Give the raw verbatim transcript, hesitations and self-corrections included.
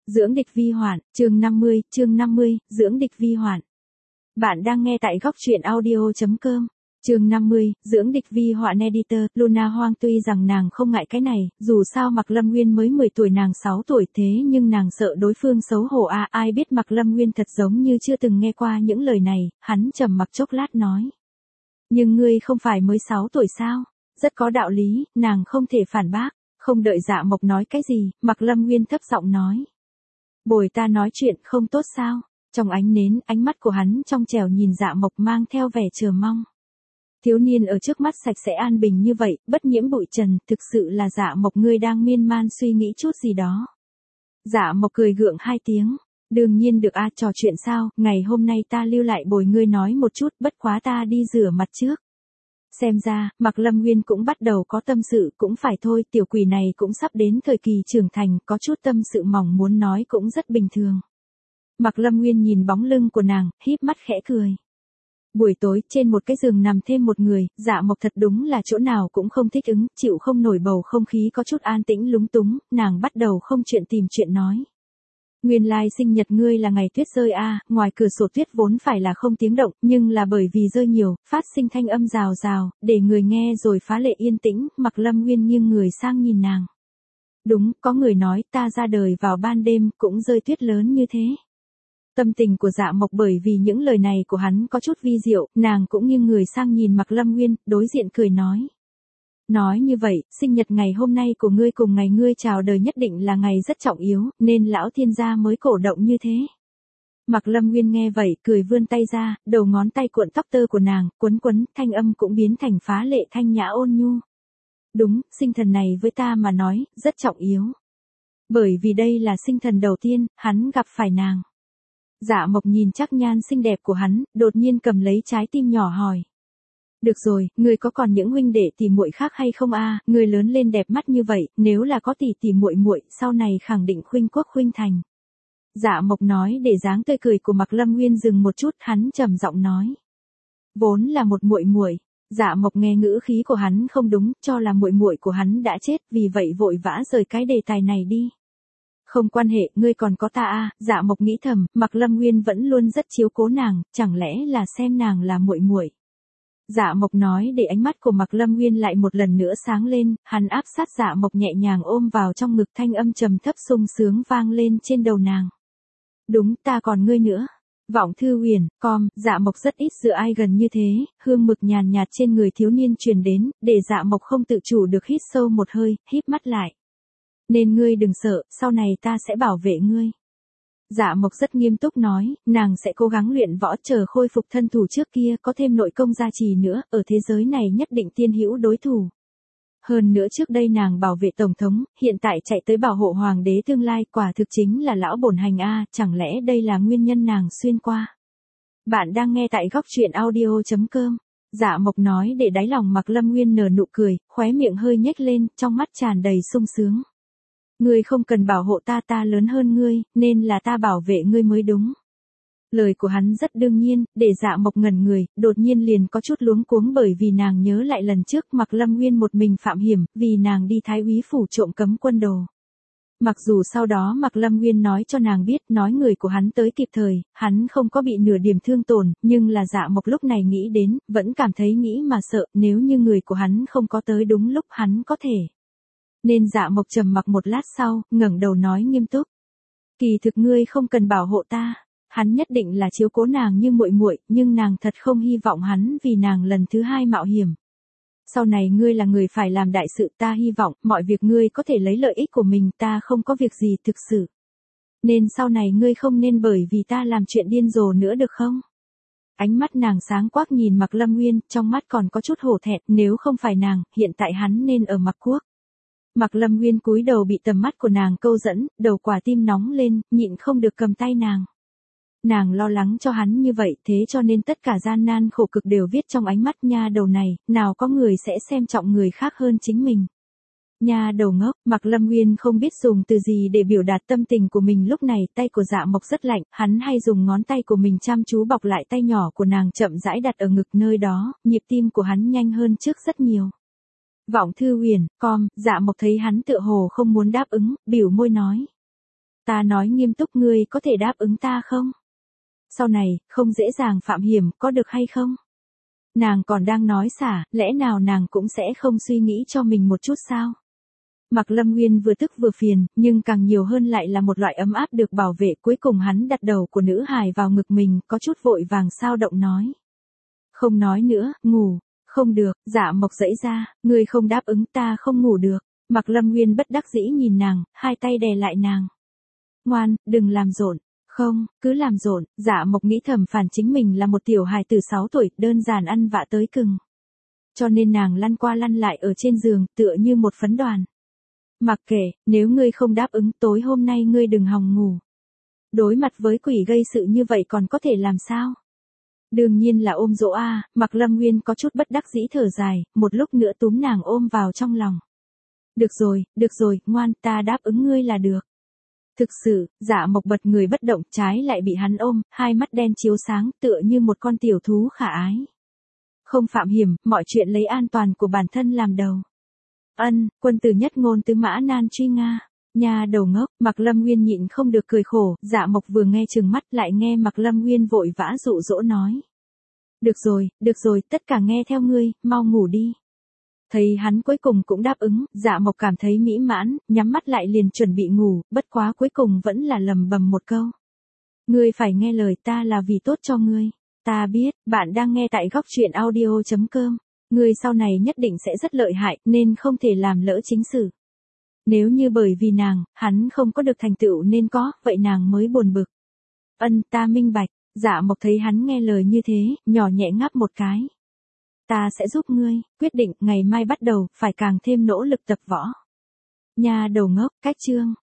Dưỡng địch vi hoạn, chương năm mươi, chương năm mươi, dưỡng địch vi hoạn. Bạn đang nghe tại góc truyện audio chấm com. Chương năm mươi, dưỡng địch vi hoạn editor, Luna Hoang tuy rằng nàng không ngại cái này, dù sao Mạc Lâm Nguyên mới mười tuổi nàng sáu tuổi thế nhưng nàng sợ đối phương xấu hổ à, ai biết Mạc Lâm Nguyên thật giống như chưa từng nghe qua những lời này, hắn trầm mặc chốc lát nói. Nhưng ngươi không phải mới sáu tuổi sao? Rất có đạo lý, nàng không thể phản bác, không đợi Dạ Mộc nói cái gì, Mạc Lâm Nguyên thấp giọng nói. Bồi ta nói chuyện không tốt sao? Trong ánh nến, ánh mắt của hắn trong trẻo nhìn Dạ Mộc mang theo vẻ chờ mong. Thiếu niên ở trước mắt sạch sẽ an bình như vậy, bất nhiễm bụi trần, thực sự là Dạ Mộc ngươi đang miên man suy nghĩ chút gì đó. Dạ Mộc cười gượng hai tiếng. Đương nhiên được a, trò chuyện sao, ngày hôm nay ta lưu lại bồi ngươi nói một chút, bất quá ta đi rửa mặt trước. Xem ra, Mạc Lâm Nguyên cũng bắt đầu có tâm sự, cũng phải thôi, tiểu quỷ này cũng sắp đến thời kỳ trưởng thành, có chút tâm sự mỏng muốn nói cũng rất bình thường. Mạc Lâm Nguyên nhìn bóng lưng của nàng, híp mắt khẽ cười. Buổi tối, trên một cái giường nằm thêm một người, Dạ Mộc thật đúng là chỗ nào cũng không thích ứng, chịu không nổi bầu không khí có chút an tĩnh lúng túng, nàng bắt đầu không chuyện tìm chuyện nói. Nguyên lai sinh nhật ngươi là ngày tuyết rơi a, à, ngoài cửa sổ tuyết vốn phải là không tiếng động, nhưng là bởi vì rơi nhiều, phát sinh thanh âm rào rào, để người nghe rồi phá lệ yên tĩnh, Mạc Lâm Nguyên nghiêng người sang nhìn nàng. Đúng, có người nói ta ra đời vào ban đêm cũng rơi tuyết lớn như thế. Tâm tình của Dạ Mộc bởi vì những lời này của hắn có chút vi diệu, nàng cũng nghiêng người sang nhìn Mạc Lâm Nguyên, đối diện cười nói. Nói như vậy, sinh nhật ngày hôm nay của ngươi cùng ngày ngươi chào đời nhất định là ngày rất trọng yếu, nên lão thiên gia mới cổ động như thế. Mạc Lâm Nguyên nghe vậy, cười vươn tay ra, đầu ngón tay cuộn tóc tơ của nàng, quấn quấn, thanh âm cũng biến thành phá lệ thanh nhã ôn nhu. Đúng, sinh thần này với ta mà nói, rất trọng yếu. Bởi vì đây là sinh thần đầu tiên, hắn gặp phải nàng. Dạ Mộc nhìn chắc nhan xinh đẹp của hắn, đột nhiên cầm lấy trái tim nhỏ hỏi. Được rồi, người có còn những huynh đệ tỷ muội khác hay không a? À? Người lớn lên đẹp mắt như vậy, nếu là có tỷ tỷ muội muội, sau này khẳng định khuynh quốc khuynh thành. Dạ Mộc nói để dáng tươi cười của Mạc Lâm Nguyên dừng một chút, hắn trầm giọng nói. Vốn là một muội muội. Dạ Mộc nghe ngữ khí của hắn không đúng, cho là muội muội của hắn đã chết, vì vậy vội vã rời cái đề tài này đi. Không quan hệ, ngươi còn có ta a, Dạ Mộc nghĩ thầm, Mạc Lâm Nguyên vẫn luôn rất chiếu cố nàng, chẳng lẽ là xem nàng là muội muội. Dạ Mộc nói để ánh mắt của Mạc Lâm Nguyên lại một lần nữa sáng lên, hắn áp sát Dạ Mộc nhẹ nhàng ôm vào trong ngực, thanh âm trầm thấp sung sướng vang lên trên đầu nàng. Đúng, ta còn ngươi nữa. Vọng thư huyền, com, Dạ Mộc rất ít dựa ai gần như thế, hương mực nhàn nhạt trên người thiếu niên truyền đến, để Dạ Mộc không tự chủ được hít sâu một hơi, híp mắt lại. Nên ngươi đừng sợ, sau này ta sẽ bảo vệ ngươi. Dạ Mộc rất nghiêm túc nói, nàng sẽ cố gắng luyện võ chờ khôi phục thân thủ trước kia, có thêm nội công gia trì nữa, ở thế giới này nhất định tiên hữu đối thủ. Hơn nữa trước đây nàng bảo vệ tổng thống, hiện tại chạy tới bảo hộ hoàng đế tương lai, quả thực chính là lão bổn hành a, chẳng lẽ đây là nguyên nhân nàng xuyên qua. Bạn đang nghe tại góc truyện audio chấm com. Dạ Mộc nói để đáy lòng Mạc Lâm Nguyên nở nụ cười, khóe miệng hơi nhếch lên, trong mắt tràn đầy sung sướng. Ngươi không cần bảo hộ ta, ta lớn hơn ngươi, nên là ta bảo vệ ngươi mới đúng. Lời của hắn rất đương nhiên, để Dạ Mộc ngẩn người, đột nhiên liền có chút luống cuống bởi vì nàng nhớ lại lần trước Mạc Lâm Nguyên một mình phạm hiểm, vì nàng đi Thái úy phủ trộm cấm quân đồ. Mặc dù sau đó Mạc Lâm Nguyên nói cho nàng biết, nói người của hắn tới kịp thời, hắn không có bị nửa điểm thương tổn, nhưng là Dạ Mộc lúc này nghĩ đến, vẫn cảm thấy nghĩ mà sợ, nếu như người của hắn không có tới đúng lúc hắn có thể. Nên Dạ Mộc trầm mặc một lát sau, ngẩng đầu nói nghiêm túc. Kỳ thực ngươi không cần bảo hộ ta, hắn nhất định là chiếu cố nàng như muội muội, nhưng nàng thật không hy vọng hắn vì nàng lần thứ hai mạo hiểm. Sau này ngươi là người phải làm đại sự, ta hy vọng mọi việc ngươi có thể lấy lợi ích của mình, ta không có việc gì thực sự. Nên sau này ngươi không nên bởi vì ta làm chuyện điên rồ nữa được không? Ánh mắt nàng sáng quắc nhìn Mạc Lâm Nguyên, trong mắt còn có chút hổ thẹn, nếu không phải nàng, hiện tại hắn nên ở Mạc Quốc. Mạc Lâm Nguyên cúi đầu bị tầm mắt của nàng câu dẫn, đầu quả tim nóng lên, nhịn không được cầm tay nàng. Nàng lo lắng cho hắn như vậy, thế cho nên tất cả gian nan khổ cực đều viết trong ánh mắt nha đầu này, nào có người sẽ xem trọng người khác hơn chính mình. Nha đầu ngốc, Mạc Lâm Nguyên không biết dùng từ gì để biểu đạt tâm tình của mình lúc này, tay của Dạ Mộc rất lạnh, hắn hay dùng ngón tay của mình chăm chú bọc lại tay nhỏ của nàng chậm rãi đặt ở ngực nơi đó, nhịp tim của hắn nhanh hơn trước rất nhiều. Vọng thư huyền, com, Dạ Mộc thấy hắn tựa hồ không muốn đáp ứng, biểu môi nói. Ta nói nghiêm túc, ngươi có thể đáp ứng ta không? Sau này, không dễ dàng phạm hiểm, có được hay không? Nàng còn đang nói xả, lẽ nào nàng cũng sẽ không suy nghĩ cho mình một chút sao? Mạc Lâm Nguyên vừa tức vừa phiền, nhưng càng nhiều hơn lại là một loại ấm áp được bảo vệ. Cuối cùng hắn đặt đầu của nữ hài vào ngực mình, có chút vội vàng sao động nói. Không nói nữa, ngủ. Không được, Dạ Mộc giãy ra, ngươi không đáp ứng ta không ngủ được. Mạc Lâm Nguyên bất đắc dĩ nhìn nàng, hai tay đè lại nàng. Ngoan, đừng làm rộn. Không, cứ làm rộn. Dạ Mộc nghĩ thầm phản chính mình là một tiểu hài từ sáu tuổi, đơn giản ăn vạ tới cừng. Cho nên nàng lăn qua lăn lại ở trên giường, tựa như một phấn đoàn. Mặc kệ, nếu ngươi không đáp ứng, tối hôm nay ngươi đừng hòng ngủ. Đối mặt với quỷ gây sự như vậy còn có thể làm sao? Đương nhiên là ôm dỗ a. Mạc Lâm Nguyên có chút bất đắc dĩ thở dài, một lúc nữa túm nàng ôm vào trong lòng. Được rồi, được rồi, ngoan, ta đáp ứng ngươi là được. Thực sự, Dạ Mộc bật người bất động, trái lại bị hắn ôm, hai mắt đen chiếu sáng, tựa như một con tiểu thú khả ái. Không phạm hiểm, mọi chuyện lấy an toàn của bản thân làm đầu. Ân, quân tử nhất ngôn tứ mã nan truy Nga. Nhà đầu ngốc, Mạc Lâm Nguyên nhịn không được cười khổ, Dạ Mộc vừa nghe trừng mắt lại nghe Mạc Lâm Nguyên vội vã dụ dỗ nói. Được rồi, được rồi, tất cả nghe theo ngươi, mau ngủ đi. Thấy hắn cuối cùng cũng đáp ứng, Dạ Mộc cảm thấy mỹ mãn, nhắm mắt lại liền chuẩn bị ngủ, bất quá cuối cùng vẫn là lầm bầm một câu. Ngươi phải nghe lời ta là vì tốt cho ngươi. Ta biết, bạn đang nghe tại góc truyện audio chấm com. Ngươi sau này nhất định sẽ rất lợi hại, nên không thể làm lỡ chính sự. Nếu như bởi vì nàng, hắn không có được thành tựu nên có, vậy nàng mới buồn bực. Ân, ta minh bạch. Dạ Mộc thấy hắn nghe lời như thế, nhỏ nhẹ ngáp một cái. Ta sẽ giúp ngươi, quyết định ngày mai bắt đầu, phải càng thêm nỗ lực tập võ. Nhà đầu ngốc, cách chương.